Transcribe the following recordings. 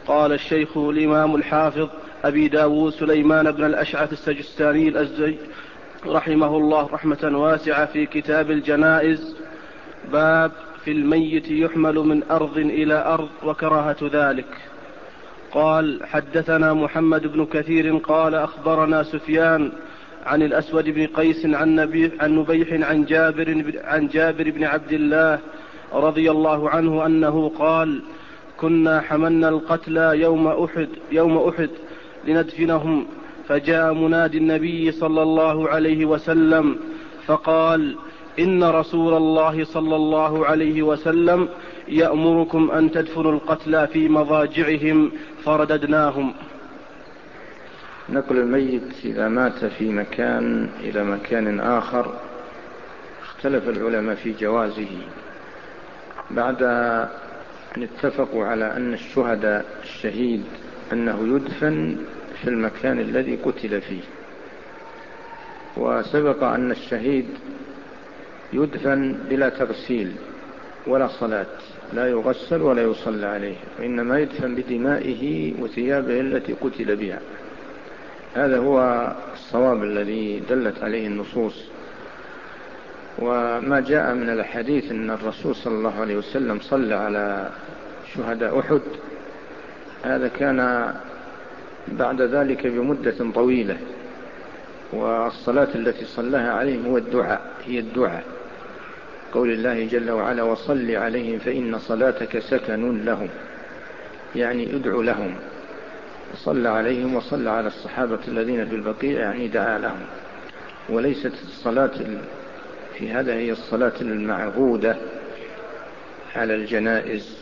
قال الشيخ الإمام الحافظ أبي داود سليمان بن الأشعث السجستاني الأزدي رحمه الله رحمة واسعة في كتاب الجنائز: باب في الميت يحمل من أرض إلى أرض وكراهة ذلك. قال: حدثنا محمد بن كثير قال أخبرنا سفيان عن الأسود بن قيس عن نبيح عن جابر بن عبد الله رضي الله عنه أنه قال: كنا حملنا القتلى يوم أحد لندفنهم، فجاء منادي النبي صلى الله عليه وسلم فقال: إن رسول الله صلى الله عليه وسلم يأمركم أن تدفنوا القتلى في مضاجعهم، فرددناهم. نقل الميت إذا مات في مكان إلى مكان آخر اختلف العلماء في جوازه، بعد أن اتفقوا على أن الشهيد أنه يدفن في المكان الذي قتل فيه. وسبق أن الشهيد يدفن بلا تغسيل ولا صلاة، لا يغسل ولا يصلى عليه، وإنما يدفن بدمائه وثيابه التي قتل بها. هذا هو الصواب الذي دلت عليه النصوص. وما جاء من الحديث أن الرسول صلى الله عليه وسلم صلى على شهداء أحد، هذا كان بعد ذلك بمدة طويلة، والصلاة التي صلىها عليهم هي الدعاء، قول الله جل وعلا: وصل عليهم فإن صلاتك سكن لهم، يعني ادعو لهم. صلى عليهم وصلى على الصحابة الذين في البقيع، يعني دعا لهم. وليست الصلاة في هذا هي الصلاة المعهودة على الجنائز.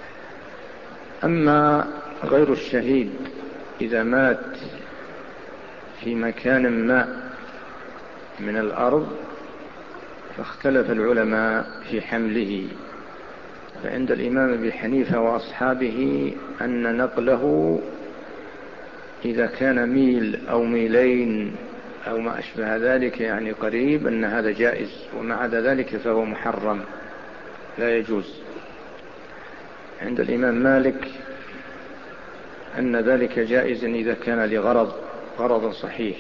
أما غير الشهيد إذا مات في مكان ما من الأرض فاختلف العلماء في حمله. فعند الإمام أبي حنيفة وأصحابه أن نقله إذا كان ميل أو ميلين أو ما أشبه ذلك، يعني قريب، أن هذا جائز، وما عدا ذلك فهو محرم لا يجوز. عند الإمام مالك أن ذلك جائز إذا كان غرض صحيح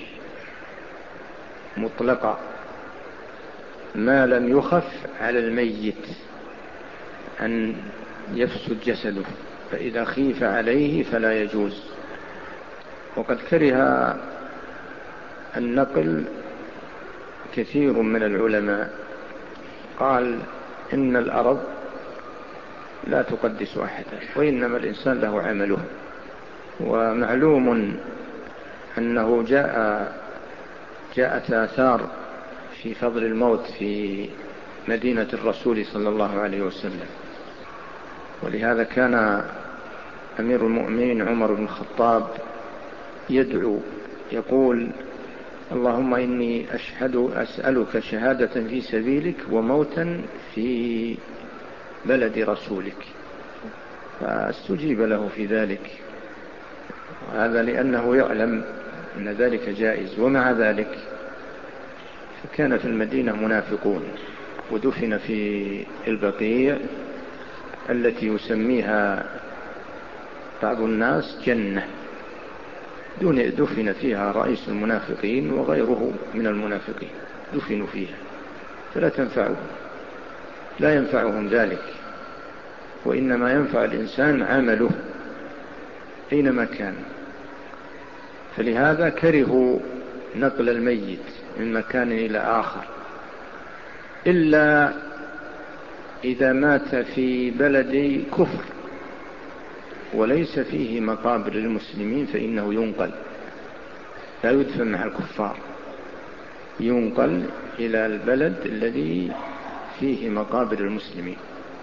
مطلقا، ما لم يخف على الميت أن يفسد جسده، فإذا خيف عليه فلا يجوز. وقد كره النقل كثير من العلماء، قال إن الأرض لا تقدس أحدا، وإنما الإنسان له عمله. ومعلوم أنه جاءت آثار في فضل الموت في مدينة الرسول صلى الله عليه وسلم، ولهذا كان أمير المؤمنين عمر بن الخطاب يدعو يقول: اللهم إني أسألك شهادة في سبيلك وموتا في بلد رسولك، فاستجيب له في ذلك. هذا لأنه يعلم أن ذلك جائز. ومع ذلك فكان في المدينة منافقون، ودفن في البقيع التي يسميها بعض الناس جنة، دفن فيها رئيس المنافقين وغيره من المنافقين، دفنوا فيها، فلا لا ينفعهم ذلك، وإنما ينفع الإنسان عمله أينما كان. فلهذا كرهوا نقل الميت من مكان إلى آخر، إلا إذا مات في بلد كفر وليس فيه مقابر المسلمين فإنه ينقل، لا يدفن مع الكفار، ينقل إلى البلد الذي فيه مقابر المسلمين.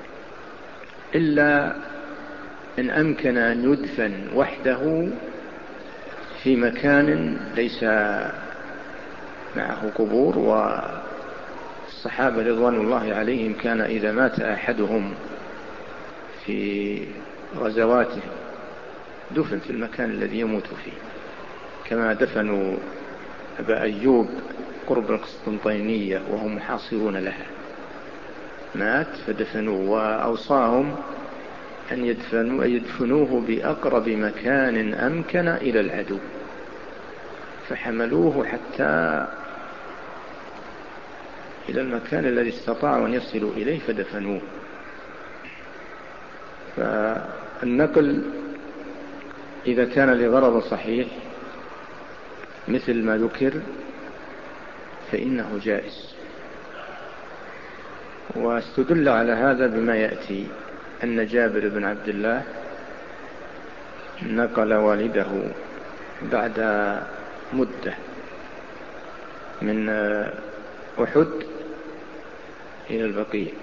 إلا إن أمكن أن يدفن وحده في مكان ليس معه قبور. والصحابة رضوان الله عليهم كان إذا مات أحدهم في غزواته دفن في المكان الذي يموت فيه، كما دفنوا أبا أيوب قرب القسطنطينية وهم محاصرون لها، مات فدفنوه، وأوصاهم أن يدفنوه بأقرب مكان أمكن إلى العدو، فحملوه حتى إلى المكان الذي استطاعوا أن يصلوا إليه فدفنوه. فالنقل إذا كان لغرض صحيح مثل ما ذكر فإنه جائز. واستدل على هذا بما يأتي أن جابر بن عبد الله نقل والده بعد مدة من أحد إلى البقيع،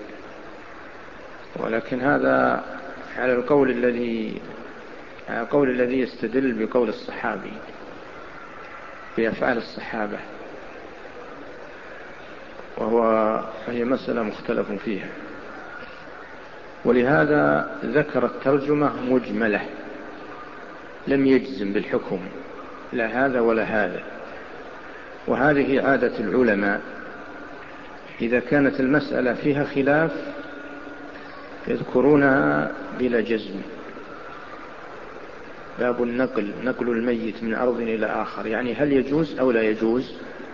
ولكن هذا على القول الذي يستدل بقول الصحابي بأفعال الصحابة، وهي مسألة مختلف فيها. ولهذا ذكر الترجمة مجملة، لم يجزم بالحكم لا هذا ولا هذا. وهذه عادة العلماء، إذا كانت المسألة فيها خلاف يذكرونها بلا جزم. باب النقل، نقل الميت من أرض إلى آخر، يعني هل يجوز أو لا يجوز،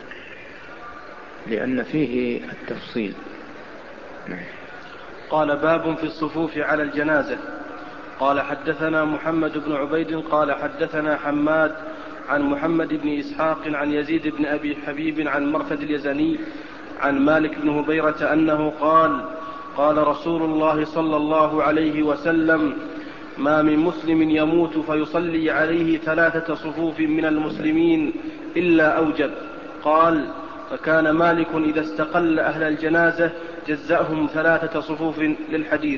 لأن فيه التفصيل. قال باب في الصفوف على الجنازة. قال حدثنا محمد بن عبيد قال حدثنا حماد عن محمد بن إسحاق عن يزيد بن أبي حبيب عن مرثد اليزني عن مالك بن هبيرة أنه قال قال رسول الله صلى الله عليه وسلم: ما من مسلم يموت فيصلي عليه 3 صفوف من المسلمين إلا أوجب. قال: فكان مالك إذا استقل أهل الجنازة جزأهم 3 صفوف للحديث.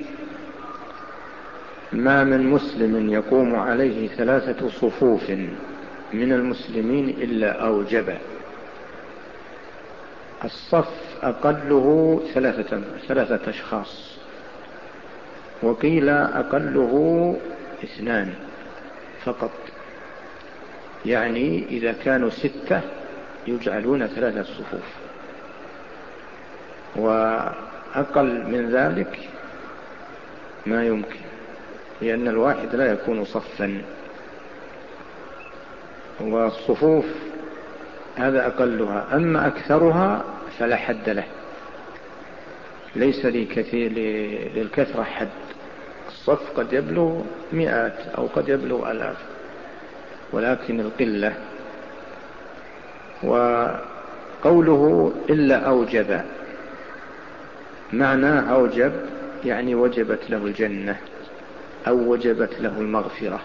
ما من مسلم يقوم عليه 3 صفوف من المسلمين إلا أوجب. الصف أقله 3 أشخاص، وقيل أقله 2 فقط، يعني إذا كانوا 6 يجعلون 3 صفوف، وأقل من ذلك ما يمكن، لأن الواحد لا يكون صفا. والصفوف هذا أقلها، أما أكثرها فلا حد له، ليس للكثرة حد. الصف قد يبلغ 100 أو قد يبلغ 1000، ولكن القلة. وقوله إلا أوجب، معنى أوجب يعني وجبت له الجنة أو وجبت له المغفرة،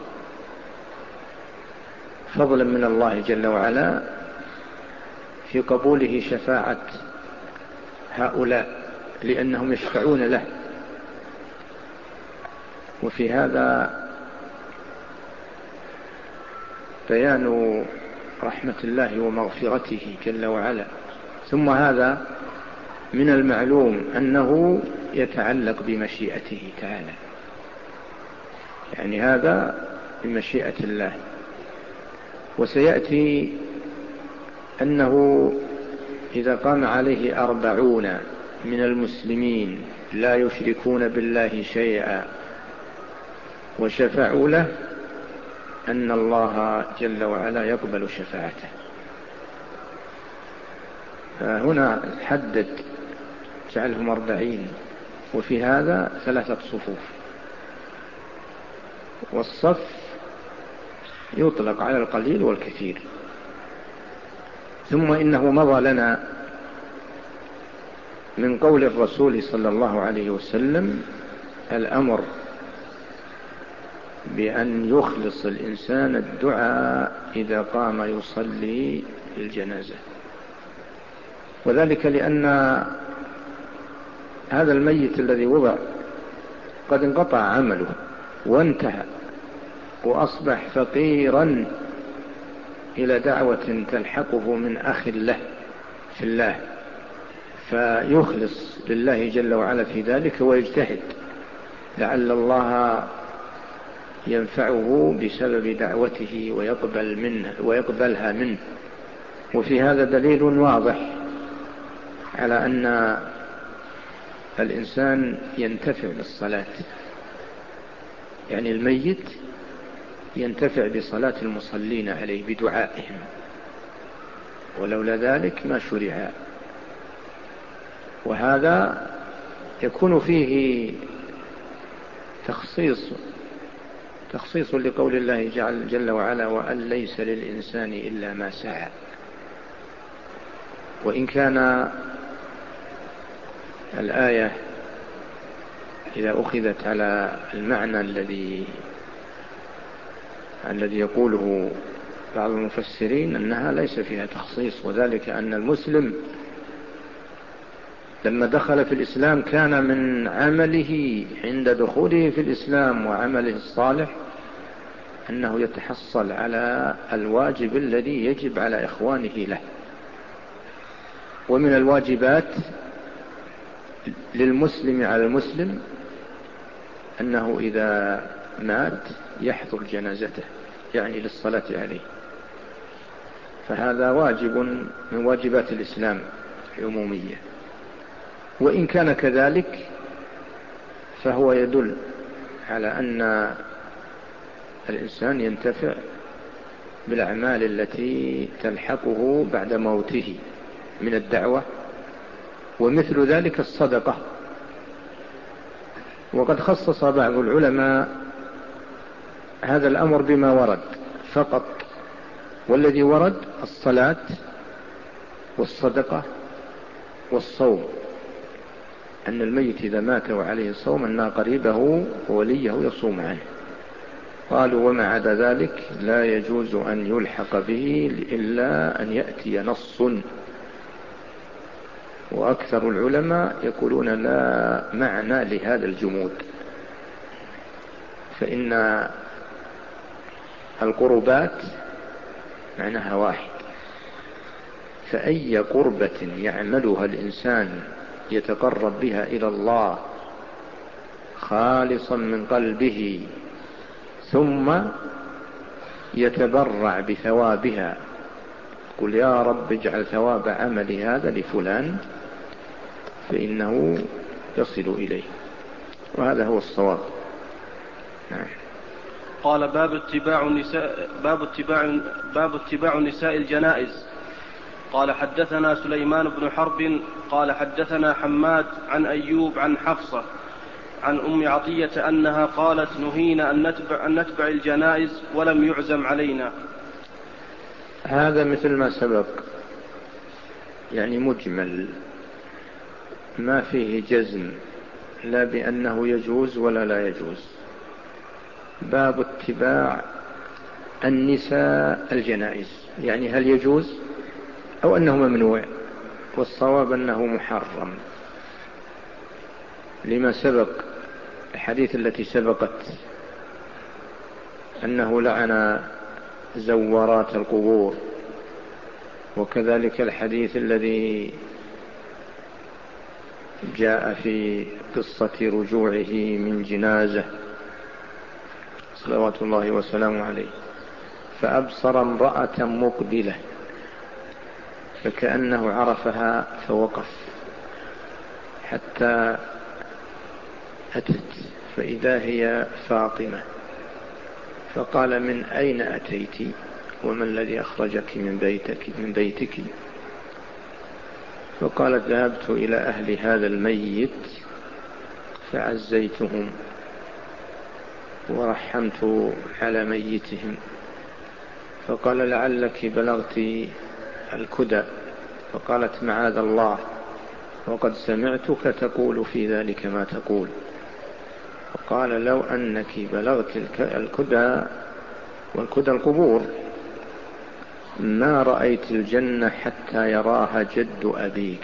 فضلا من الله جل وعلا في قبوله شفاعة هؤلاء، لأنهم يشفعون له. وفي هذا بيان رحمة الله ومغفرته جل وعلا. ثم هذا من المعلوم أنه يتعلق بمشيئته تعالى، يعني هذا بمشيئة الله. وسيأتي أنه إذا قام عليه 40 من المسلمين لا يشركون بالله شيئا وشفعوا له، أن الله جل وعلا يقبل شفاعته. فهنا حدد جعلهم 40، وفي هذا 3 صفوف. والصف يطلق على القليل والكثير. ثم إنه مضى لنا من قول الرسول صلى الله عليه وسلم الأمر بأن يخلص الإنسان الدعاء إذا قام يصلي الجنازة، وذلك لأن هذا الميت الذي وضع قد انقطع عمله وانتهى، وأصبح فقيرا إلى دعوة تلحقه من أخ له في الله، فيخلص لله جل وعلا في ذلك ويجتهد لعل الله ينفعه بسبب دعوته ويقبلها منه. وفي هذا دليل واضح على أن الإنسان ينتفع بالصلاة، يعني الميت ينتفع بصلاة المصلين عليه بدعائهم، ولولا ذلك ما شرع. وهذا يكون فيه تخصيص لقول الله جل وعلا: وأن ليس للإنسان إلا ما سعى. وإن كان الآية إذا أخذت على المعنى الذي يقوله بعض المفسرين أنها ليس فيها تخصيص، وذلك أن المسلم لما دخل في الإسلام كان من عمله عند دخوله في الإسلام وعمله الصالح أنه يتحصل على الواجب الذي يجب على إخوانه له. ومن الواجبات للمسلم على المسلم أنه إذا مات يحضر جنازته، يعني للصلاة عليه، فهذا واجب من واجبات الإسلام العمومية. وإن كان كذلك فهو يدل على أن الإنسان ينتفع بالأعمال التي تلحقه بعد موته من الدعوة، ومثل ذلك الصدقة. وقد خصص بعض العلماء هذا الأمر بما ورد فقط، والذي ورد الصلاة والصدقة والصوم، أن الميت إذا مات وعليه صوم أن قريبه ووليه يصوم عنه. قالوا وما عدا ذلك لا يجوز أن يلحق به إلا أن يأتي نص. وأكثر العلماء يقولون لا معنى لهذا الجمود، فإن القربات معناها واحد، فأي قربة يعملها الإنسان يتقرب بها إلى الله خالصا من قلبه ثم يتبرع بثوابها، قل يا رب اجعل ثواب عملي هذا لفلان، فإنه يصل إليه، وهذا هو الصواب. نعم. قال باب اتباع نساء الجنائز. قال حدثنا سليمان بن حرب قال حدثنا حماد عن أيوب عن حفصة عن أم عطية أنها قالت نهينا أن نتبع الجنائز ولم يعزم علينا. هذا مثل ما سبق، يعني مجمل، ما فيه جزم لا بأنه يجوز ولا لا يجوز. باب اتباع النساء الجنائز، يعني هل يجوز أو أنه ممنوع، والصواب أنه محرم لما سبق، الحديث التي سبقت أنه لعن زوارات القبور، وكذلك الحديث الذي جاء في قصة رجوعه من جنازة صلوات الله وسلامه عليه، فأبصر امرأة مقبلة فكأنه عرفها فوقف حتى أتت فإذا هي فاطمة، فقال من أين أتيت وما الذي أخرجك من بيتك؟ فقالت ذهبت إلى أهل هذا الميت فعزيتهم ورحمت على ميتهم. فقال لعلك بلغت الكدى، فقالت معاذ الله، وقد سمعتك تقول في ذلك ما تقول. فقال لو أنك بلغت الكدى، والكدى القبور، ما رأيت الجنة حتى يراها جد أبيك.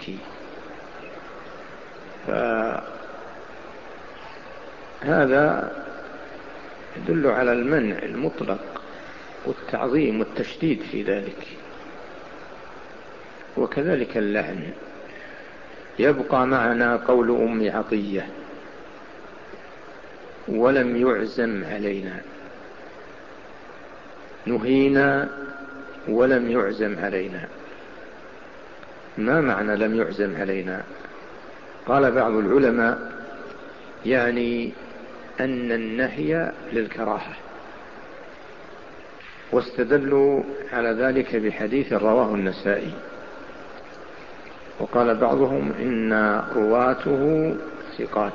فهذا يدل على المنع المطلق والتعظيم والتشديد في ذلك. وكذلك اللعن. يبقى معنا قول أم عطية ولم يعزم علينا، نهينا ولم يعزم علينا. ما معنى لم يعزم علينا؟ قال بعض العلماء يعني أن النهي للكراهة، واستدلوا على ذلك بحديث رواه النسائي، وقال بعضهم إن رواته ثقات،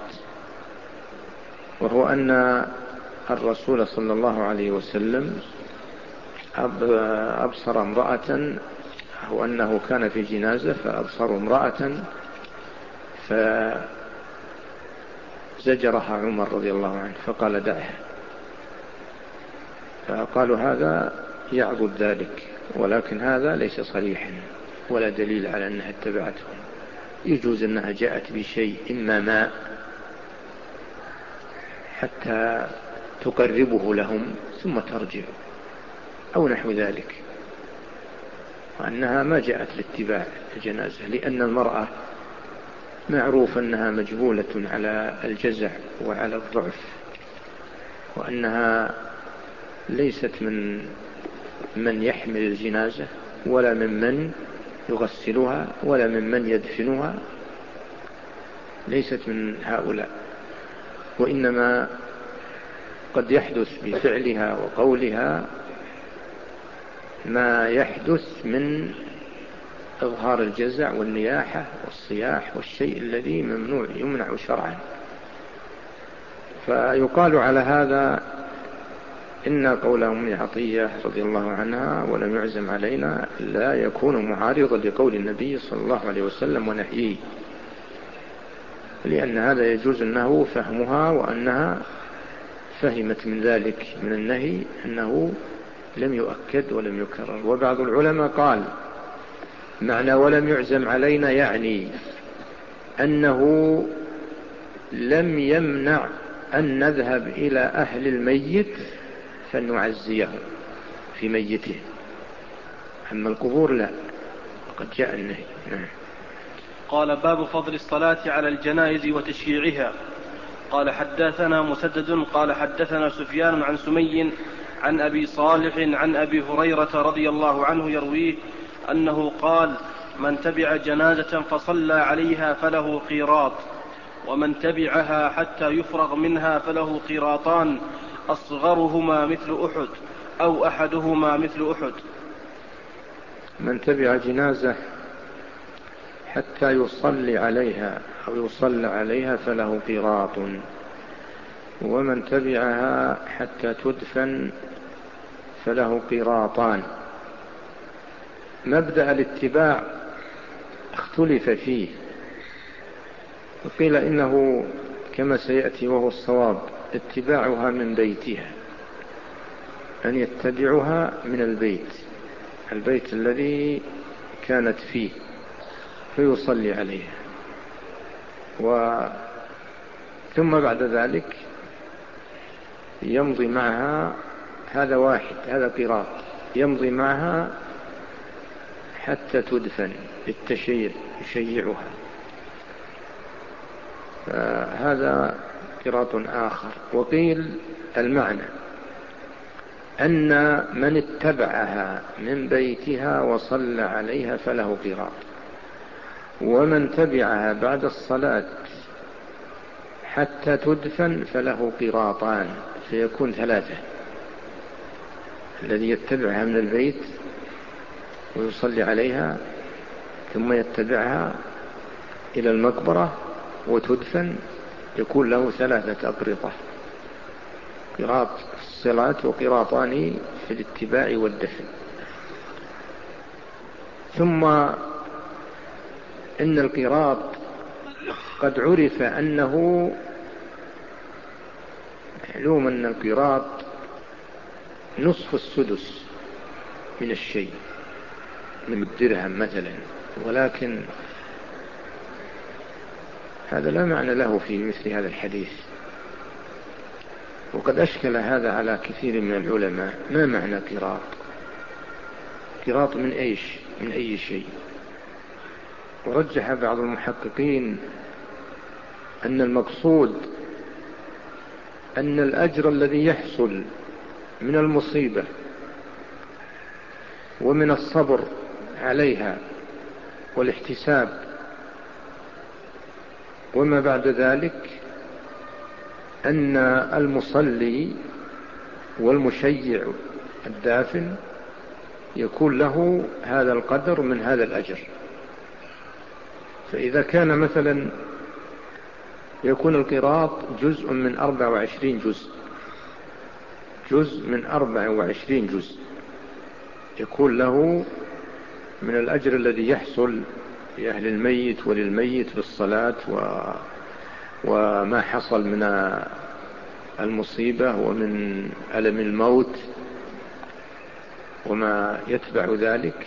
وهو أن الرسول صلى الله عليه وسلم أبصر امرأة، أو أنه كان في جنازة فأبصروا امرأة فزجرها عمر رضي الله عنه فقال دعها، فقالوا هذا يعبد ذلك، ولكن هذا ليس صريحا ولا دليل على أنها اتبعتهم. يجوز أنها جاءت بشيء إما ماء حتى تقربه لهم ثم ترجع أو نحو ذلك، وأنها ما جاءت لاتباع الجنازة، لأن المرأة معروف أنها مجبولة على الجزع وعلى الضعف، وأنها ليست من يحمل الجنازة ولا ممن يغسلها ولا ممن يدفنها، ليست من هؤلاء، وإنما قد يحدث بفعلها وقولها ما يحدث من إظهار الجزع والنياحة والصياح والشيء الذي ممنوع يمنع شرعا. فيقال على هذا إن قول أم عطية رضي الله عنها ولم يعزم علينا لا يكون معارضا لقول النبي صلى الله عليه وسلم ونهيه، لأن هذا يجوز أنه فهمها وأنها فهمت من ذلك من النهي أنه لم يؤكد ولم يكرر. وبعض العلماء قال معنى ولم يعزم علينا يعني أنه لم يمنع أن نذهب إلى أهل الميت فنعزيه في ميته، أما القبور لا، وقد جاء النهي. قال باب فضل الصلاة على الجنائز وتشييعها. قال حدثنا مسدد قال حدثنا سفيان عن سمي عن أبي صالح عن أبي هريرة رضي الله عنه يرويه أنه قال من تبع جنازة فصلى عليها فله قيراط، ومن تبعها حتى يفرغ منها فله قيراطان، أصغرهما مثل أحد أو أحدهما مثل أحد. من تبع جنازة حتى يصلي عليها أو يصلى عليها فله قيراط، ومن تبعها حتى تدفن فله قيراطان. مبدأ الاتباع اختلف فيه، وقيل إنه كما سيأتي وهو الصواب اتباعها من بيتها، أن يتبعها من البيت الذي كانت فيه فيصلي عليها، ثم بعد ذلك يمضي معها، هذا واحد، هذا قيراط، يمضي معها حتى تدفن بالتشييع يشيعها، هذا قيراط آخر. وقيل المعنى أن من اتبعها من بيتها وصلى عليها فله قيراط، ومن تبعها بعد الصلاة حتى تدفن فله قيراطان، فيكون ثلاثة: الذي يتبعها من البيت ويصلي عليها، ثم يتبعها إلى المقبرة وتدفن، يكون له 3 أقرطة: قيراط في الصلاة وقيراطان في الاتباع والدفن. ثم إن القيراط قد عرف أنه معلوم أن القيراط نصف السدس من الشيء، من الدرهم مثلا، ولكن هذا لا معنى له في مثل هذا الحديث، وقد أشكل هذا على كثير من العلماء. ما معنى قيراط؟ قيراط من أي شيء؟ ورجح بعض المحققين أن المقصود أن الأجر الذي يحصل من المصيبة ومن الصبر عليها والاحتساب وما بعد ذلك أن المصلي والمشيع الدافن يكون له هذا القدر من هذا الأجر. فإذا كان مثلا يكون القراط جزء من 24 جزء من 24 جزء، يكون له من الأجر الذي يحصل لأهل الميت وللميت بالصلاة وما حصل من المصيبة ومن ألم الموت وما يتبع ذلك،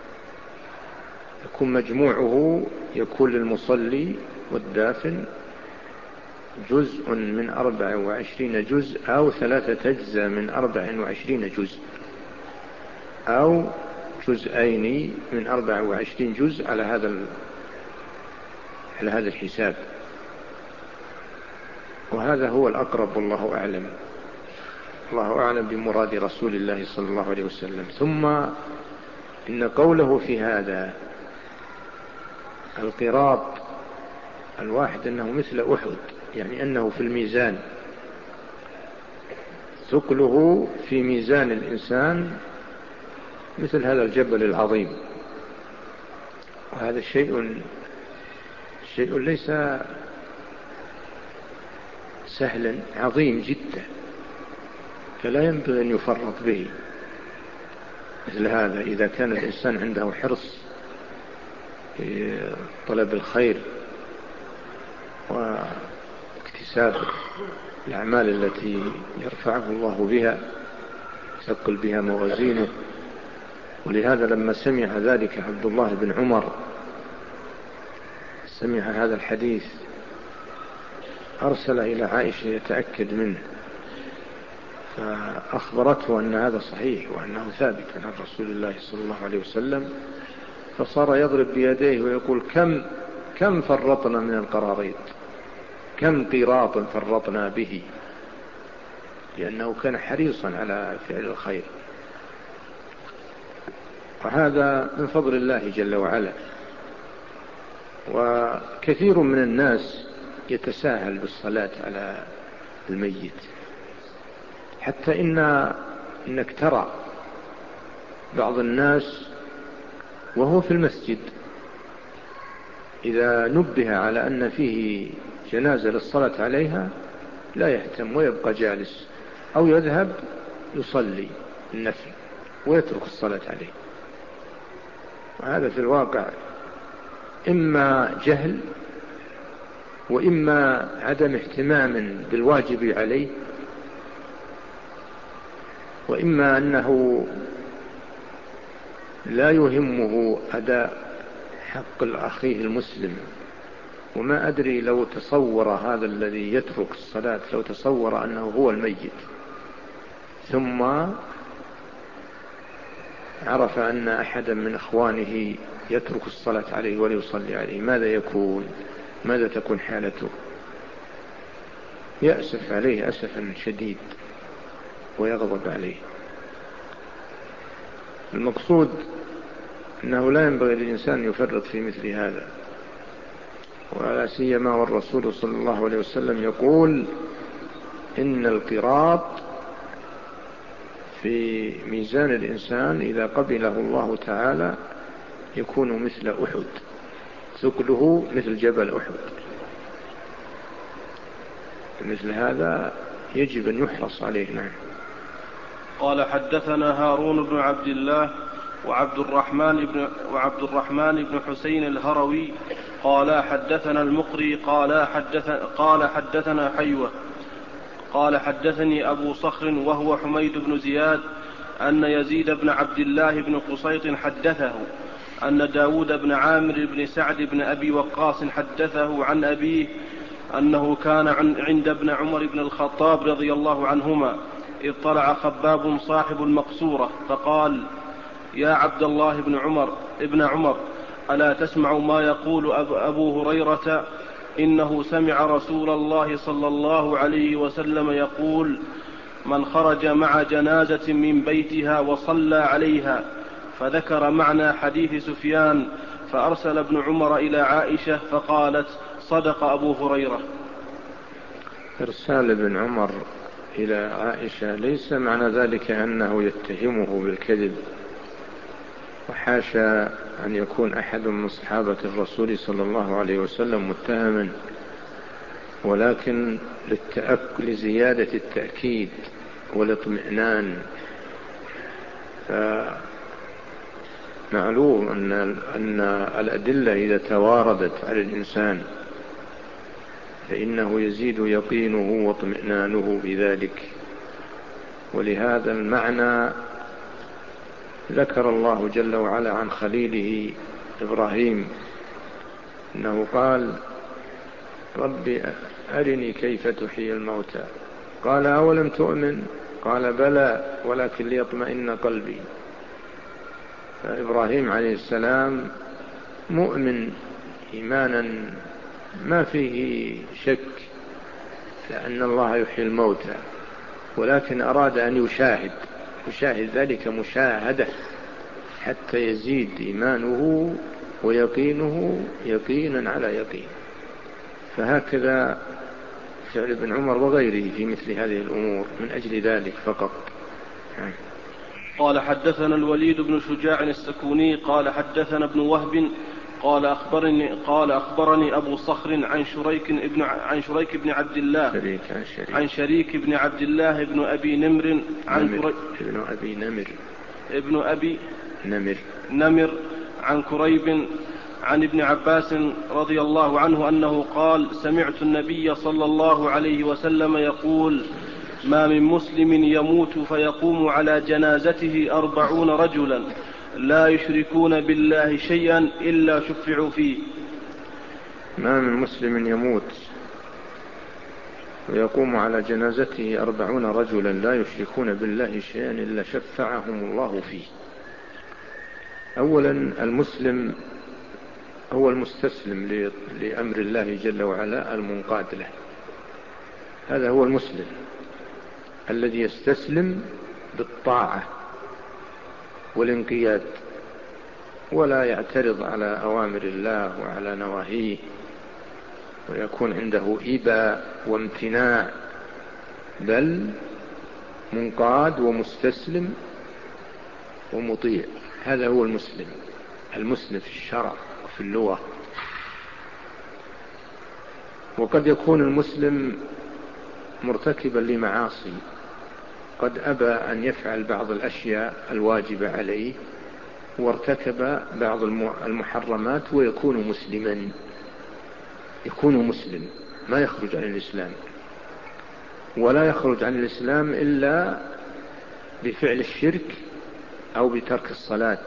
يكون مجموعه يكون للمصلي والدافن جزء من 24 جزء أو 3 أجزاء من 24 جزء أو جزئين من 24 جزء على هذا الحساب. وهذا هو الأقرب والله أعلم. الله أعلم بمراد رسول الله صلى الله عليه وسلم. ثم إن قوله في هذا القراط الواحد أنه مثل أحد، يعني أنه في الميزان، ثقله في ميزان الإنسان مثل هذا الجبل العظيم. وهذا شيء ليس سهلا، عظيم جدا، فلا ينبغي أن يفرط به. مثل هذا إذا كان الإنسان عنده حرص في طلب الخير واكتساب الأعمال التي يرفعه الله بها، يثقل بها موازينه. ولهذا لما سمع ذلك عبد الله بن عمر، سمع هذا الحديث، أرسل إلى عائشة يتأكد منه، فأخبرته أن هذا صحيح وأنه ثابت عن رسول الله صلى الله عليه وسلم. فصار يضرب بيديه ويقول كم فرطنا من القراريط، كم قراط فرطنا به، لأنه كان حريصا على فعل الخير. وهذا من فضل الله جل وعلا. وكثير من الناس يتساهل بالصلاة على الميت، حتى إنك ترى بعض الناس وهو في المسجد إذا نبه على أن فيه جنازة للصلاة عليها لا يهتم ويبقى جالس، أو يذهب يصلي النفل ويترك الصلاة عليه. وهذا في الواقع إما جهل، وإما عدم اهتمام بالواجب عليه، وإما أنه لا يهمه أداء حق الأخيه المسلم. وما أدري لو تصور هذا الذي يترك الصلاة، لو تصور أنه هو الميت ثم عرف أن أحدا من أخوانه يترك الصلاة عليه ولا يصلي عليه، ماذا تكون حالته؟ يأسف عليه أسفا شديد ويغضب عليه. المقصود أنه لا ينبغي للإنسان يفرط في مثل هذا، ولا سيما والرسول صلى الله عليه وسلم يقول إن القراط في ميزان الإنسان إذا قبله الله تعالى يكون مثل أحد، ثقله مثل جبل أحد. مثل هذا يجب أن يحرص عليه. نعم. قال حدثنا هارون بن عبد الله وعبد الرحمن بن حسين الهروي قال حدثنا المقري قال حدثنا حيوة قال حدثني أبو صخر وهو حميد بن زياد أن يزيد بن عبد الله بن قصيط حدثه أن داود بن عامر بن سعد بن أبي وقاص حدثه عن أبيه أنه كان عند ابن عمر بن الخطاب رضي الله عنهما إذ طلع خباب صاحب المقصورة فقال: يا عبد الله ابن عمر ألا تسمع ما يقول أبو هريرة؟ إنه سمع رسول الله صلى الله عليه وسلم يقول: من خرج مع جنازة من بيتها وصلى عليها. فذكر معنى حديث سفيان، فأرسل ابن عمر إلى عائشة فقالت: صدق أبو هريرة. إرسال ابن عمر إلى عائشة ليس معنى ذلك أنه يتهمه بالكذب، وحاشا أن يكون أحد من صحابة الرسول صلى الله عليه وسلم متهما، ولكن لزيادة التأكيد والاطمئنان. فمعلوم أن الأدلة إذا تواردت على الإنسان فإنه يزيد يقينه واطمئنانه بذلك. ولهذا المعنى ذكر الله جل وعلا عن خليله إبراهيم أنه قال: رب أرني كيف تحيي الموتى، قال: أولم تؤمن؟ قال: بلى ولكن ليطمئن قلبي. فإبراهيم عليه السلام مؤمن إيمانا ما فيه شك لأن الله يحيي الموتى، ولكن أراد أن يشاهد ذلك مشاهدة حتى يزيد إيمانه ويقينه يقينا على يقين. فهكذا فعل ابن عمر وغيره في مثل هذه الأمور من أجل ذلك فقط. قال: حدثنا الوليد بن شجاع السكوني قال حدثنا ابن وهب قال أخبرني أبو صخر عن شريك بن عبد الله عن شريك بن عبد الله بن أبي نمر ابن أبي نمر عن كريب عن ابن عباس رضي الله عنه أنه قال: سمعت النبي صلى الله عليه وسلم يقول: ما من مسلم يموت فيقوم على جنازته 40 رجلا لا يشركون بالله شيئا إلا شفعوا فيه. ما من مسلم يموت ويقوم على جنازته 40 رجلا لا يشركون بالله شيئا إلا شفعهم الله فيه. أولا المسلم هو المستسلم لأمر الله جل وعلا المنقاد له، هذا هو المسلم الذي يستسلم بالطاعة والانقياد ولا يعترض على أوامر الله وعلى نواهيه، ويكون عنده إباء وامتناع، بل منقاد ومستسلم ومطيع. هذا هو المسلم في الشرع وفي اللغة. وقد يكون المسلم مرتكبا لمعاصي، قد أبى أن يفعل بعض الأشياء الواجبة عليه وارتكب بعض المحرمات ويكون مسلما، ما يخرج عن الإسلام، ولا يخرج عن الإسلام إلا بفعل الشرك أو بترك الصلاة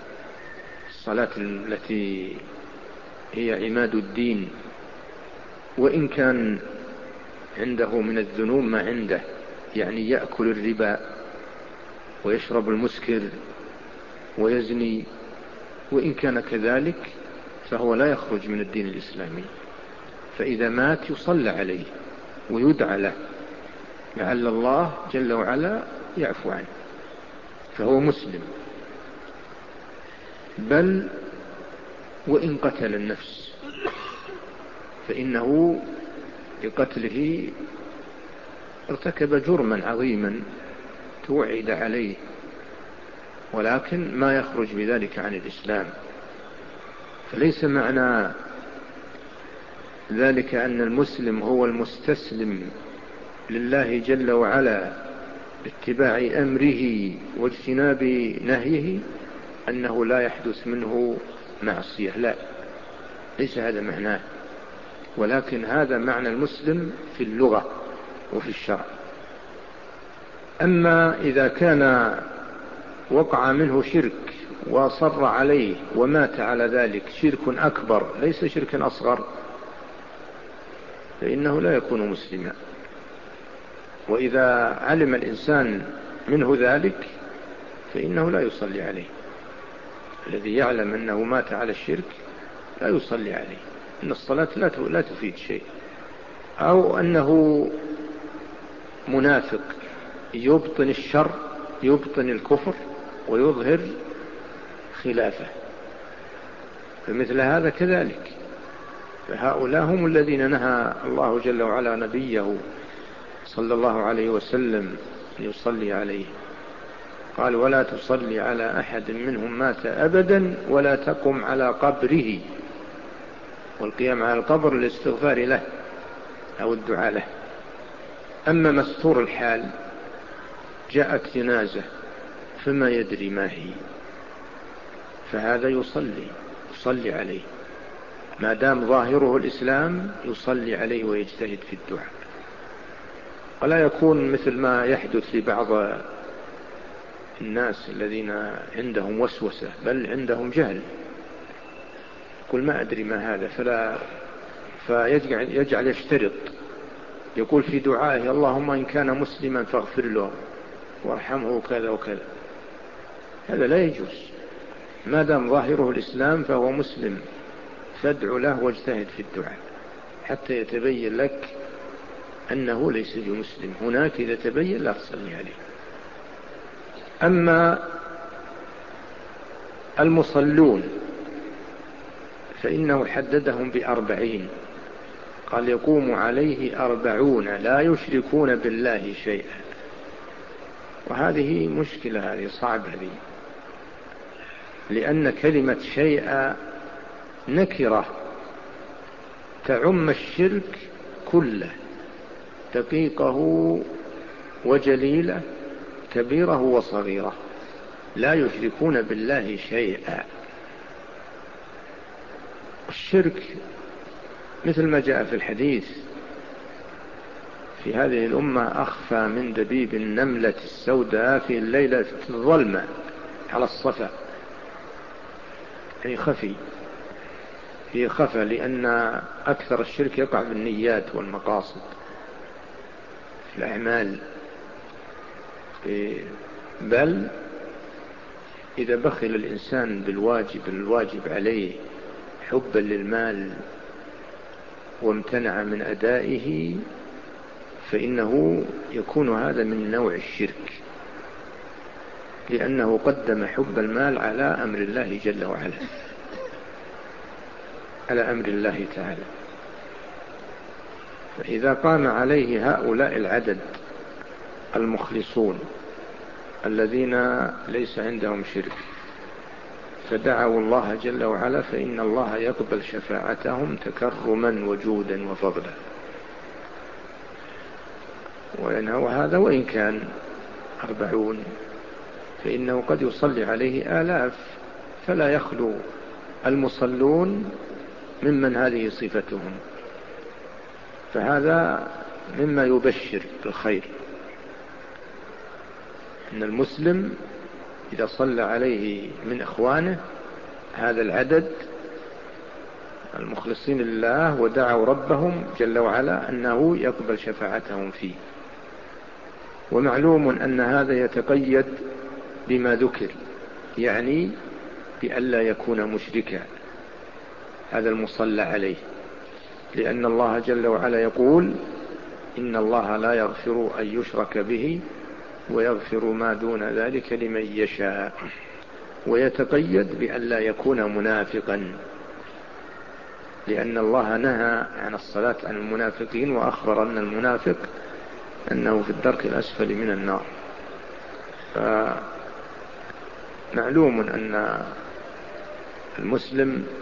التي هي عماد الدين، وإن كان عنده من الذنوب ما عنده، يعني يأكل الربا ويشرب المسكر ويزني، وإن كان كذلك فهو لا يخرج من الدين الإسلامي. فإذا مات يصلى عليه ويدعى له لعل الله جل وعلا يعفو عنه، فهو مسلم. بل وإن قتل النفس فإنه بقتله ارتكب جرما عظيما توعد عليه، ولكن ما يخرج بذلك عن الإسلام. فليس معنى ذلك أن المسلم هو المستسلم لله جل وعلا باتباع أمره واجتناب نهيه أنه لا يحدث منه معصية، لا، ليس هذا معناه، ولكن هذا معنى المسلم في اللغة وفي الشرع. أما إذا كان وقع منه شرك وصر عليه ومات على ذلك شرك أكبر ليس شرك أصغر، فإنه لا يكون مسلما. وإذا علم الإنسان منه ذلك فإنه لا يصلي عليه. الذي يعلم أنه مات على الشرك لا يصلي عليه، إن الصلاة لا تفيد شيء. أو أنه منافق يبطن الشر، يبطن الكفر ويظهر خلافه، فمثل هذا كذلك. فهؤلاء هم الذين نهى الله جل وعلا نبيه صلى الله عليه وسلم يصلي عليه، قال: ولا تصلي على أحد منهم مات أبدا ولا تقم على قبره. والقيام على القبر الاستغفار له أو الدعاء له. أما مستور الحال، جاءت جنازة فما يدري ما هي، فهذا يصلي عليه ما دام ظاهره الإسلام، يصلي عليه ويجتهد في الدعاء، ولا يكون مثل ما يحدث لبعض الناس الذين عندهم وسوسة، بل عندهم جهل، يقول: ما أدري ما هذا، فيجعل يشترط، يقول في دعائه: اللهم إن كان مسلما فاغفر له وارحمه كذا وكذا. هذا لا يجوز، ما دام ظاهره الإسلام فهو مسلم، فادع له واجتهد في الدعاء حتى يتبين لك أنه ليس بمسلم. هناك إذا تبين لا تصلي عليه. أما المصلون فإنه حددهم ب40، قال: يقوم عليه 40 لا يشركون بالله شيئا. وهذه مشكلة، هذه صعبة هذه، لأن كلمة شيء نكرة تعم الشرك كله، دقيقه وجليله، كبيره وصغيره، لا يشركون بالله شيئا. الشرك مثل ما جاء في الحديث: في هذه الأمة أخفى من دبيب النملة السوداء في الليلة في الظلمة على الصفا. يعني هي خفى، لأن أكثر الشرك يقع بالنيات والمقاصد في الأعمال. بل إذا بخل الإنسان بالواجب عليه حبا للمال وامتنع من أدائه، فإنه يكون هذا من نوع الشرك، لأنه قدم حب المال على أمر الله جل وعلا، على أمر الله تعالى. فإذا قام عليه هؤلاء العدد المخلصون الذين ليس عندهم شرك، فدعوا الله جل وعلا، فإن الله يقبل شفاعتهم تكرما وجودا وفضلا. وهذا وإن كان 40، فإنه قد يصلي عليه آلاف، فلا يخلو المصلون ممن هذه صفتهم. فهذا مما يبشر بالخير، أن المسلم إذا صلى عليه من إخوانه هذا العدد المخلصين لله ودعوا ربهم جل وعلا أنه يقبل شفاعتهم فيه. ومعلوم أن هذا يتقيد بما ذكر، يعني بألا يكون مشركا هذا المصلى عليه، لأن الله جل وعلا يقول: إن الله لا يغفر أن يشرك به ويغفر ما دون ذلك لمن يشاء. ويتقيد بألا يكون منافقا، لأن الله نهى عن الصلاة عن المنافقين، وأخبر أن المنافق أنه في الدرك الأسفل من النار. فمعلوم أن المسلم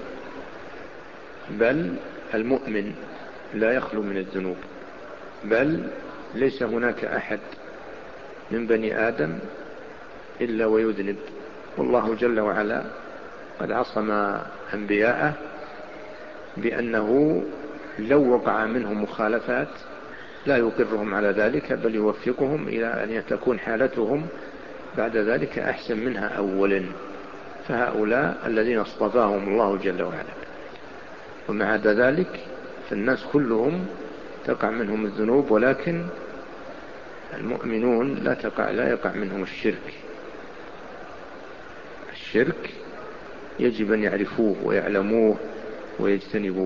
بل المؤمن لا يخلو من الذنوب، بل ليس هناك أحد من بني آدم إلا ويذنب، والله جل وعلا قد عصم أنبياءه بأنه لو وقع منهم مخالفات لا يقرهم على ذلك، بل يوفقهم إلى أن تكون حالتهم بعد ذلك أحسن منها أولا. فهؤلاء الذين اصطفاهم الله جل وعلا. ومع ذلك فالناس كلهم تقع منهم الذنوب، ولكن المؤمنون لا يقع منهم الشرك. الشرك يجب أن يعرفوه ويعلموه ويجتنبوه.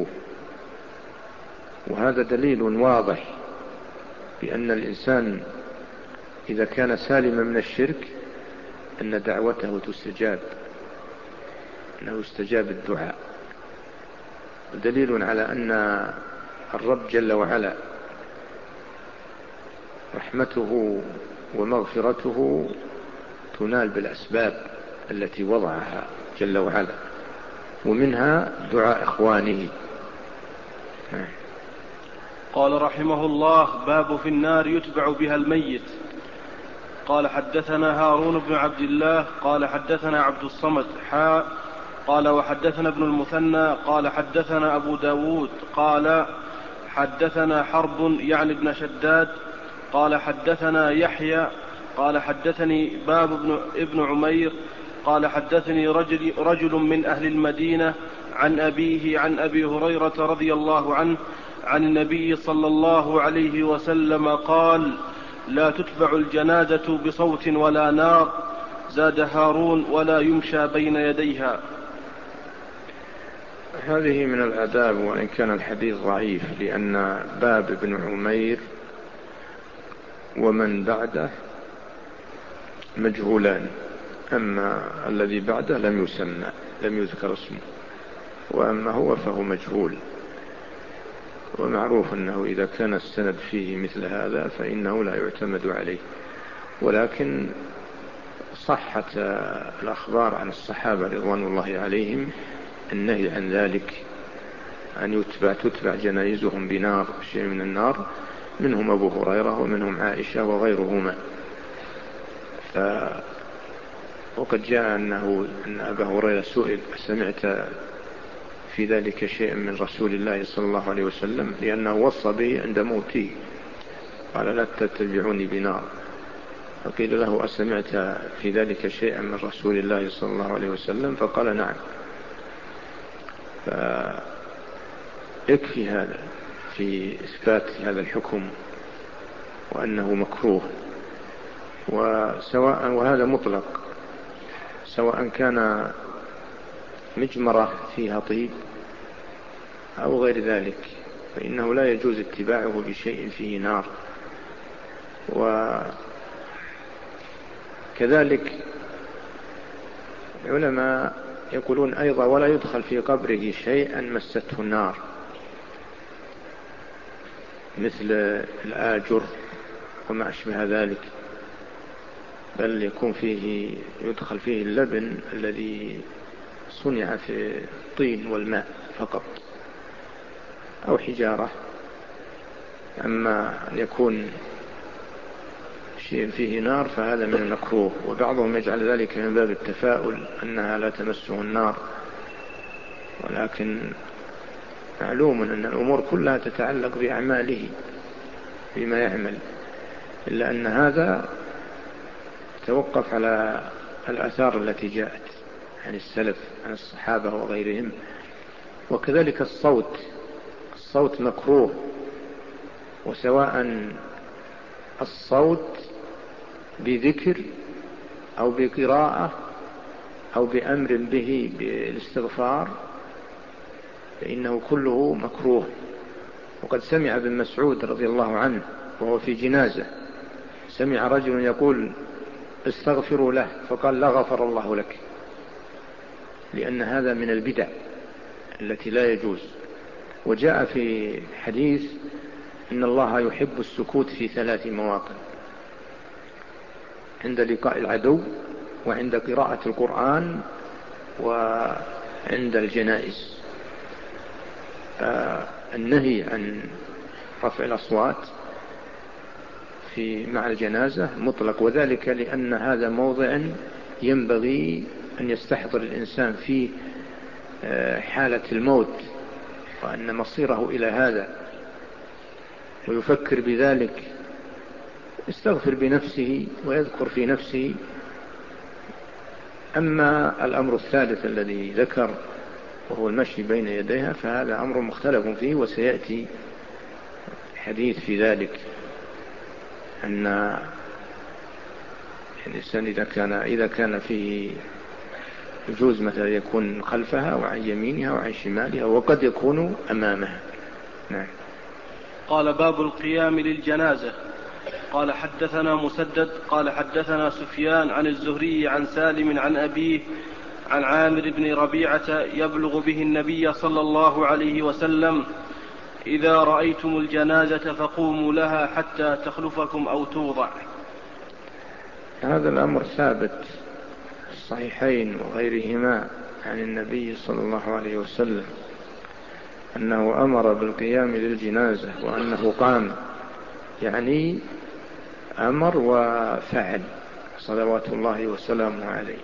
وهذا دليل واضح بأن الإنسان إذا كان سالما من الشرك أن دعوته تستجاب، أنه يستجاب الدعاء. دليل على أن الرب جل وعلا رحمته ومغفرته تنال بالأسباب التي وضعها جل وعلا، ومنها دعاء إخوانه. قال رحمه الله: باب في النار يتبع بها الميت. قال حدثنا هارون بن عبد الله قال حدثنا عبد الصمد قال وحدثنا ابن المثنى قال حدثنا أبو داود قال حدثنا حرب يعني ابن شداد قال حدثنا يحيى قال حدثني باب ابن عمير قال حدثني رجل من أهل المدينة عن أبيه عن أبي هريرة رضي الله عنه عن النبي صلى الله عليه وسلم قال: لا تتبع الجنازة بصوت ولا نار. زاد هارون: ولا يمشى بين يديها. هذه من الآداب، وإن كان الحديث ضعيف، لأن باب ابن عمير ومن بعده مجهولان، أما الذي بعده لم يسمى، لم يذكر اسمه، وأما هو فهو مجهول. ومعروف أنه إذا كان السند فيه مثل هذا فإنه لا يعتمد عليه. ولكن صحت الأخبار عن الصحابة رضوان الله عليهم النهي عن ذلك، أن تتبع جنائزهم بنار، شيء من النار، منهم أبو هريرة ومنهم عائشة وغيرهما. وقد جاء أن أبا هريرة سئل: سمعت في ذلك شيء من رسول الله صلى الله عليه وسلم؟ لأنه وصى به عند موته، قال: لا تتبعوني بنار. فقيل له: أسمعت في ذلك شيئا من رسول الله صلى الله عليه وسلم؟ فقال: نعم. فيكفي هذا في إثبات هذا الحكم وأنه مكروه، وهذا مطلق، سواء كان مجمرة فيها طيب أو غير ذلك، فإنه لا يجوز اتباعه بشيء فيه نار. وكذلك العلماء يقولون أيضا: ولا يدخل في قبره شيئا مسته النار، مثل الآجر وما أشبه ذلك، بل يدخل فيه اللبن الذي صنع في الطين والماء فقط، أو حجارة. أما أن يكون شيء فيه نار فهذا من المكروه، وبعضهم يجعل ذلك من باب التفاؤل أنها لا تمسه النار. ولكن معلوم أن الأمور كلها تتعلق بأعماله بما يعمل، إلا أن هذا توقف على الآثار التي جاءت عن السلف، عن الصحابة وغيرهم. وكذلك الصوت مكروه، وسواء الصوت بذكر أو بقراءة أو بأمر به بالاستغفار فإنه كله مكروه. وقد سمع ابن مسعود رضي الله عنه وهو في جنازة، سمع رجل يقول: استغفروا له، فقال: لا غفر الله لك، لأن هذا من البدع التي لا يجوز. وجاء في حديث إن الله يحب السكوت في 3 مواطن: عند لقاء العدو، وعند قراءة القرآن، وعند الجنائز. النهي عن رفع الأصوات مع الجنازة مطلق، وذلك لأن هذا موضع ينبغي أن يستحضر الإنسان فيه حالة الموت، وأن مصيره إلى هذا، ويفكر بذلك، يستغفر بنفسه ويذكر في نفسه. أما الأمر الثالث الذي ذكر وهو المشي بين يديها فهذا أمر مختلف فيه، وسيأتي حديث في ذلك، أن الإنسان إذا كان فيه يجوز مثلا يكون خلفها وعن يمينها وعن شمالها، وقد يكون أمامها. نعم. قال: باب القيام للجنازة. قال حدثنا مسدد قال حدثنا سفيان عن الزهري عن سالم عن أبيه عن عامر بن ربيعة يبلغ به النبي صلى الله عليه وسلم: إذا رأيتم الجنازة فقوموا لها حتى تخلفكم أو توضع. هذا الأمر ثابت في الصحيحين وغيرهما عن النبي صلى الله عليه وسلم أنه أمر بالقيام للجنازة، وأنه قام، يعني أمر وفعل صلوات الله وسلامه عليه.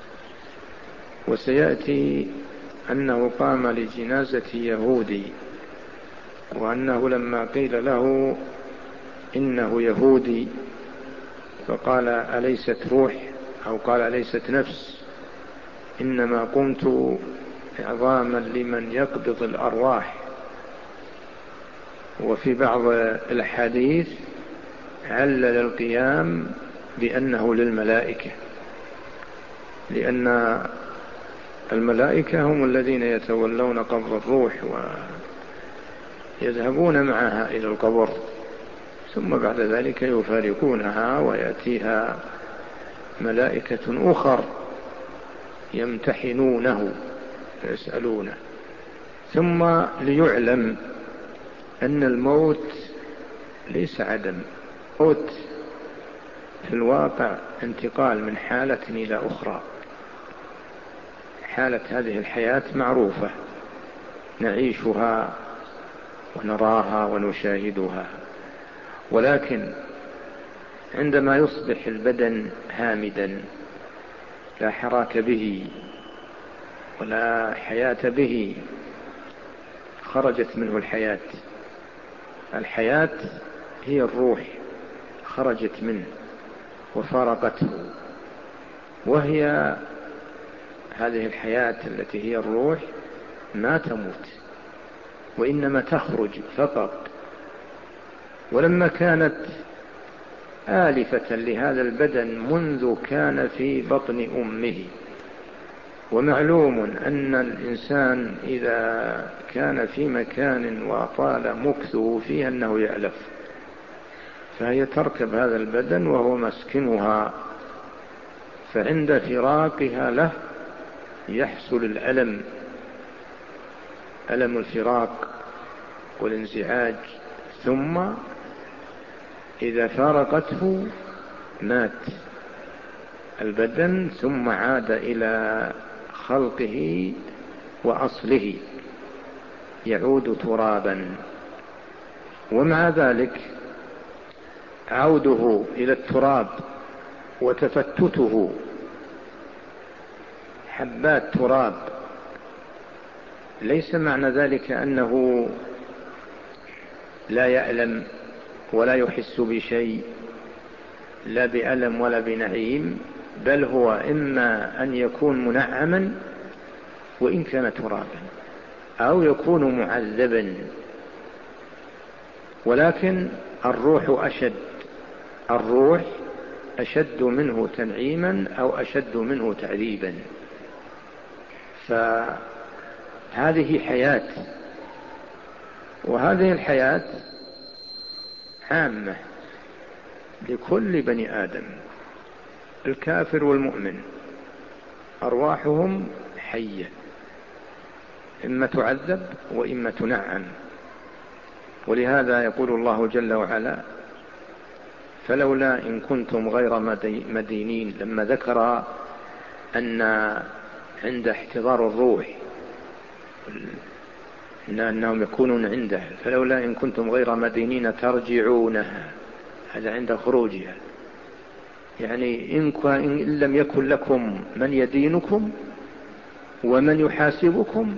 وسيأتي أنه قام لجنازة يهودي، وأنه لما قيل له إنه يهودي فقال أليست روح، أو قال أليست نفس، إنما قمت إعظاما لمن يقبض الأرواح. وفي بعض الحديث علل القيام بأنه للملائكة، لأن الملائكة هم الذين يتولون قبض الروح ويذهبون معها إلى القبر، ثم بعد ذلك يفارقونها ويأتيها ملائكة أخر يمتحنونه ويسألونه. ثم ليعلم أن الموت ليس عدم، موت في الواقع انتقال من حالة إلى أخرى. حالة هذه الحياة معروفة، نعيشها ونراها ونشاهدها، ولكن عندما يصبح البدن هامدا لا حراك به ولا حياة به، خرجت منه الحياة. الحياة هي الروح، خرجت منه وفارقته، وهي هذه الحياة التي هي الروح ما تموت، وإنما تخرج فقط. ولما كانت آلفة لهذا البدن منذ كان في بطن أمه، ومعلوم أن الإنسان إذا كان في مكان وطال مكثه فيه أنه يألف، فهي تركب هذا البدن وهو مسكنها، فعند فراقها له يحصل الألم، ألم الفراق والانزعاج، ثم إذا فارقته مات البدن، ثم عاد إلى خلقه وأصله، يعود ترابا. ومع ذلك عوده إلى التراب وتفتته حبات تراب ليس معنى ذلك أنه لا يألم ولا يحس بشيء، لا بألم ولا بنعيم، بل هو إما أن يكون منعما وإن كان ترابا، أو يكون معذبا. ولكن الروح الروح أشد منه تنعيما أو أشد منه تعذيبا. فهذه حياة، وهذه الحياة عامة لكل بني آدم، الكافر والمؤمن أرواحهم حية، إما تعذب وإما تنعم. ولهذا يقول الله جل وعلا: فلولا إن كنتم غير مدينين، لما ذكر أن عند احتضار الروح أنهم يكونون عنده، فلولا إن كنتم غير مدينين ترجعونها، هذا عند خروجها، يعني إن لم يكن لكم من يدينكم ومن يحاسبكم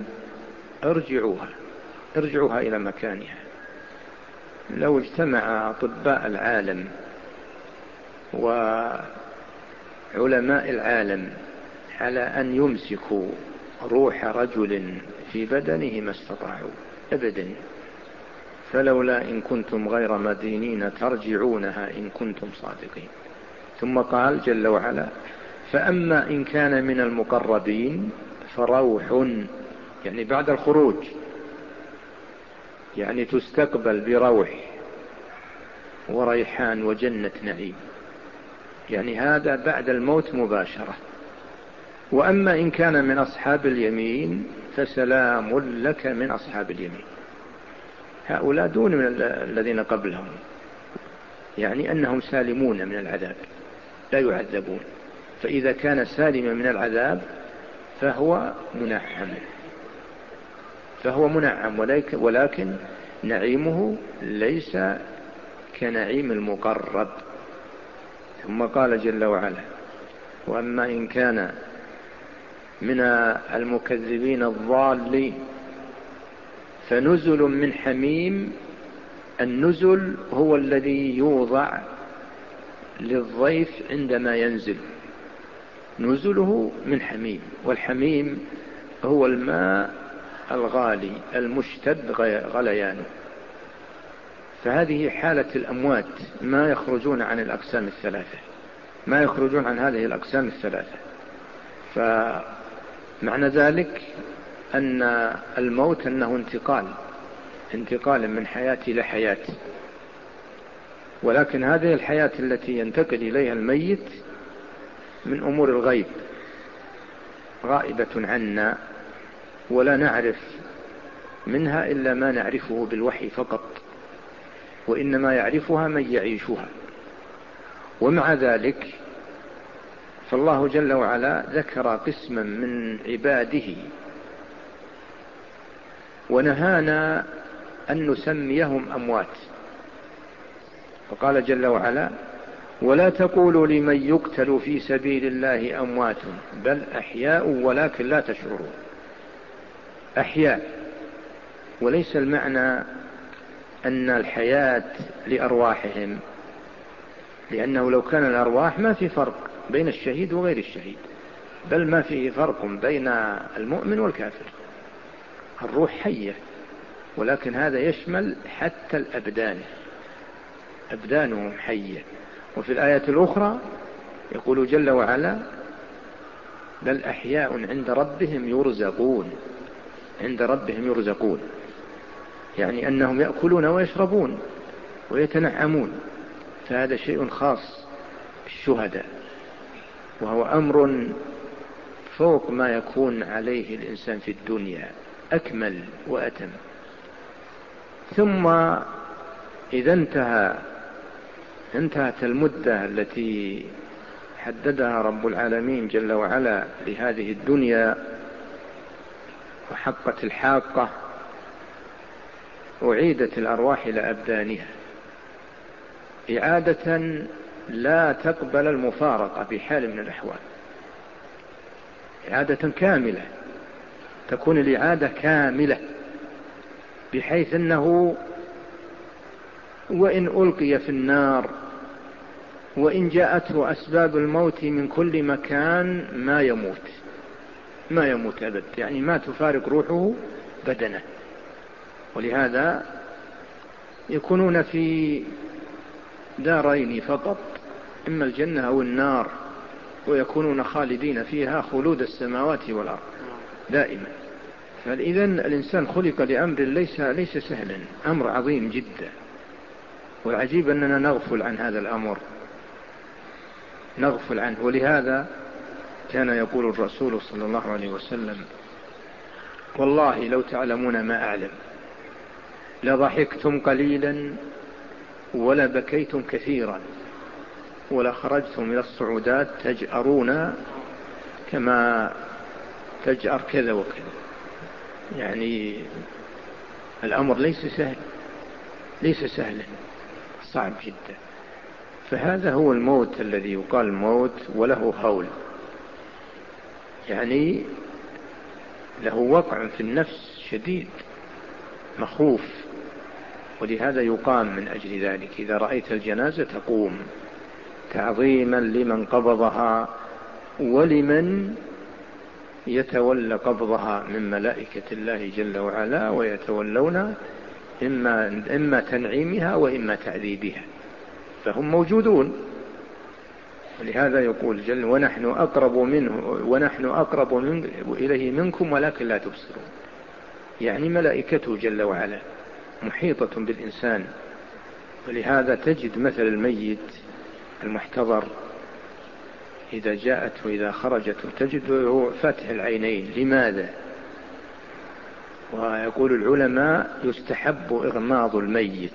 ارجعوها إلى مكانها. لو اجتمع أطباء العالم وعلماء العالم على أن يمسكوا روح رجل في بدنه ما استطاعوا أبدا. فلولا إن كنتم غير مدينين ترجعونها إن كنتم صادقين. ثم قال جل وعلا: فأما إن كان من المقربين فروح، يعني بعد الخروج، يعني تستقبل بروح وريحان وجنة نعيم، يعني هذا بعد الموت مباشرة. وأما إن كان من أصحاب اليمين فسلام لك من أصحاب اليمين، هؤلاء دون من الذين قبلهم، يعني أنهم سالمون من العذاب لا يعذبون. فإذا كان سالما من العذاب فهو منعم، ولكن نعيمه ليس كنعيم المقرب. ثم قال جل وعلا: وأما إن كان من المكذبين الضالين فنزل من حميم. النزل هو الذي يوضع للضيف عندما ينزل، نزله من حميم، والحميم هو الماء الغالي المشتد غليانه. فهذه حالة الأموات، ما يخرجون عن الأقسام الثلاثة، ما يخرجون عن هذه الأقسام الثلاثة. فمعنى ذلك أن الموت أنه انتقال من حياة إلى حياة، ولكن هذه الحياة التي ينتقل إليها الميت من أمور الغيب، غائبة عنا، ولا نعرف منها إلا ما نعرفه بالوحي فقط، وإنما يعرفها من يعيشها. ومع ذلك فالله جل وعلا ذكر قسما من عباده ونهانا أن نسميهم أموات، فقال جل وعلا: ولا تقولوا لمن يقتل في سبيل الله أموات بل أحياء ولكن لا تشعرون. أحياء، وليس المعنى أن الحياة لأرواحهم، لأنه لو كان الأرواح ما في فرق بين الشهيد وغير الشهيد، بل ما فيه فرق بين المؤمن والكافر. الروح حية، ولكن هذا يشمل حتى الأبدان، أبدانهم حية. وفي الآية الأخرى يقول جل وعلا: بل أحياء عند ربهم يرزقون. عند ربهم يرزقون يعني أنهم يأكلون ويشربون ويتنعمون، فهذا شيء خاص بالشهداء، وهو أمر فوق ما يكون عليه الإنسان في الدنيا، أكمل وأتم. ثم إذا انتهت المدة التي حددها رب العالمين جل وعلا لهذه الدنيا وحقت الحاقة، أعيدت الأرواح إلى أبدانها إعادة لا تقبل المفارقة بحال من الأحوال، إعادة كاملة، تكون الإعادة كاملة بحيث أنه وإن ألقي في النار وإن جاءته أسباب الموت من كل مكان ما يموت أبد، يعني ما تفارق روحه بدنه. ولهذا يكونون في دارين فقط، إما الجنة أو النار، ويكونون خالدين فيها خلود السماوات والأرض دائما. فإذا الإنسان خلق لأمر ليس سهلا، أمر عظيم جدا، والعجيب أننا نغفل عن هذا الأمر، نغفل عنه. ولهذا كان يقول الرسول صلى الله عليه وسلم: والله لو تعلمون ما أعلم لضحكتم قليلا ولبكيتم كثيرا ولخرجتم إلى الصعودات تجأرون كما تجأر كذا وكذا. يعني الأمر ليس سهلا، صعب جدا. فهذا هو الموت الذي يقال موت وله هول، يعني له وقع في النفس شديد مخوف. ولهذا يقام من أجل ذلك، إذا رأيت الجنازة تقوم تعظيما لمن قبضها ولمن يتولى قبضها من ملائكة الله جل وعلا، ويتولون إما تنعيمها وإما تعذيبها، فهم موجودون. ولهذا يقول جل: ونحن أقرب إليه منكم ولكن لا تبصرون. يعني ملائكته جل وعلا محيطة بالإنسان. ولهذا تجد مثل الميت المحتضر إذا جاءت وإذا خرجت تجده فاتح العينين. لماذا؟ ويقول العلماء يستحب إغماض الميت،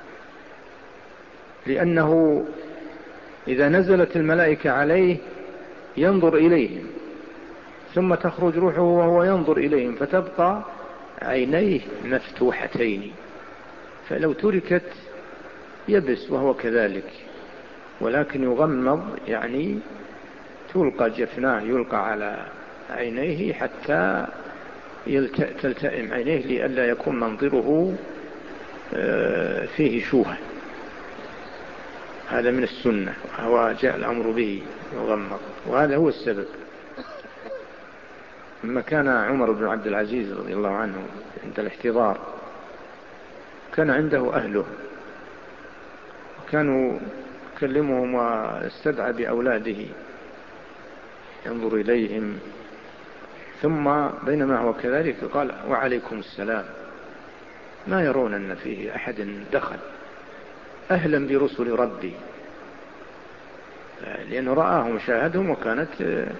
لأنه إذا نزلت الملائكة عليه ينظر إليهم، ثم تخرج روحه وهو ينظر إليهم، فتبقى عينيه مفتوحتين، فلو تركت يبس وهو كذلك. ولكن يغمض يعني تلقى جفناه، يلقى على عينيه حتى تلتئم عينيه لئلا يكون منظره فيه شوهة. هذا من السنة، وهو جاء الأمر به يغمض، وهذا هو السبب. لما كان عمر بن عبد العزيز رضي الله عنه عند الاحتضار كان عنده أهله، كانوا يكلمهم واستدعى بأولاده ينظر إليهم، ثم بينما هو كذلك قال: وعليكم السلام، ما يرون أن فيه أحد دخل، أهلا برسل ربي، لأنه رآهم وشاهدهم، وكانت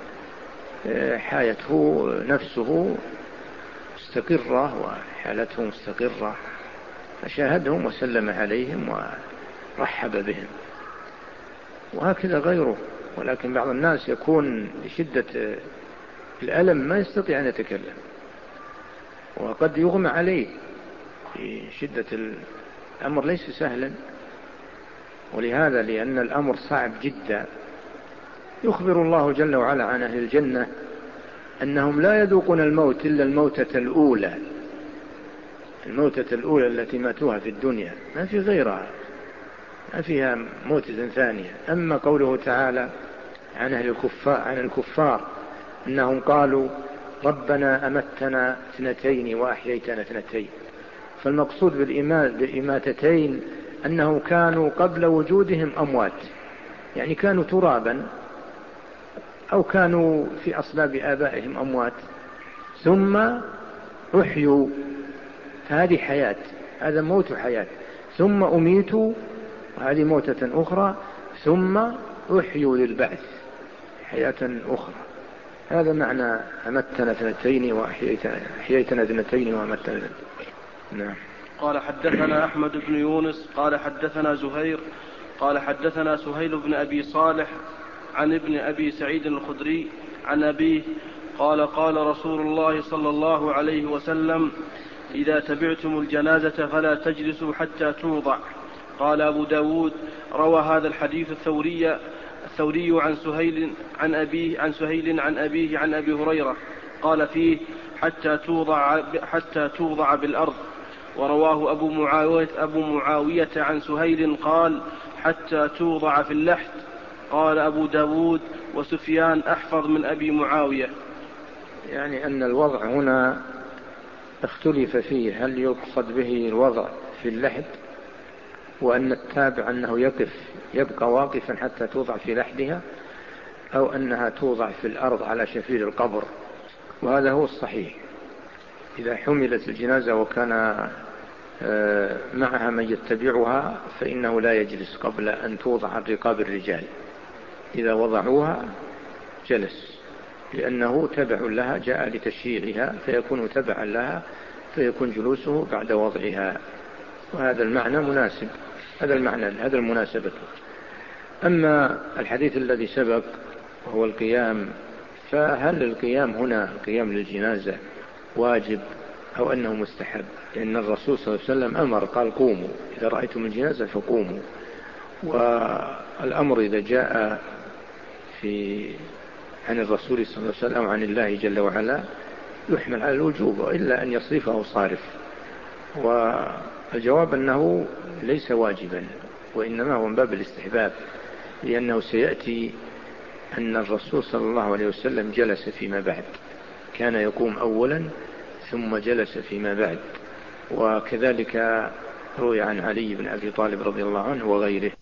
حياته نفسه مستقرة وحالته مستقرة، فشاهدهم وسلم عليهم ورحب بهم، وهكذا غيره. ولكن بعض الناس يكون لشدة الألم ما يستطيع أن يتكلم، وقد يغمى عليه في شدة الأمر، ليس سهلا. ولهذا لأن الأمر صعب جدا يخبر الله جل وعلا عن أهل الجنة أنهم لا يذوقون الموت إلا الموتة الأولى، الموتة الأولى التي ماتوها في الدنيا، ما في غيرها، ما فيها موتة ثانية. أما قوله تعالى عن أهل الكفار أنهم قالوا: ربنا أمتنا 2 وأحييتنا 2، فالمقصود بالإماتتين أنهم كانوا قبل وجودهم أموات، يعني كانوا ترابا أو كانوا في أصلاب آبائهم أموات، ثم أحيوا، هذه حياة، هذا موت حياة، ثم أميتوا، وهذه موتة أخرى، ثم أحيوا للبعث حياة أخرى. هذا معنى أمتنا 2 وأحييتنا 2 وأمتنا 2. نعم. قال حدثنا أحمد بن يونس قال حدثنا زهير قال حدثنا سهيل بن أبي صالح عن ابن أبي سعيد الخدري عن أبيه قال: قال رسول الله صلى الله عليه وسلم: إذا تبعتم الجنازة فلا تجلسوا حتى توضع. قال أبو داود: روى هذا الحديث الثوري عن سهيل عن أبيه عن أبي هريرة، قال فيه: حتى توضع بالأرض. ورواه أبو معاوية عن سهيل قال: حتى توضع في اللحد. قال أبو داود: وسفيان أحفظ من أبي معاوية. يعني أن الوضع هنا اختلف فيه، هل يقصد به الوضع في اللحد، وأن التابع أنه يبقى واقفا حتى توضع في لحدها، أو أنها توضع في الأرض على شفير القبر. وهذا هو الصحيح. إذا حملت الجنازة وكان معها من يتبعها فإنه لا يجلس قبل أن توضع عن رقاب الرجال، إذا وضعوها جلس، لأنه تبع لها، جاء لتشييعها فيكون تبعا لها، فيكون جلوسه بعد وضعها. وهذا المعنى مناسب، هذا المناسبة. أما الحديث الذي سبق وهو القيام، فهل القيام هنا القيام للجنازة واجب أو أنه مستحب؟ لأن الرسول صلى الله عليه وسلم أمر، قال: قوموا إذا رأيتم الجنازة فقوموا. والأمر إذا جاء عن الرسول صلى الله عليه وسلم عن الله جل وعلا يحمل على الوجوب، إلا أن يصرفه صارف. والجواب أنه ليس واجبا، وإنما هو من باب الاستحباب، لأنه سيأتي أن الرسول صلى الله عليه وسلم جلس فيما بعد، كان يقوم أولا ثم جلس فيما بعد. وكذلك روي عن علي بن أبي طالب رضي الله عنه وغيره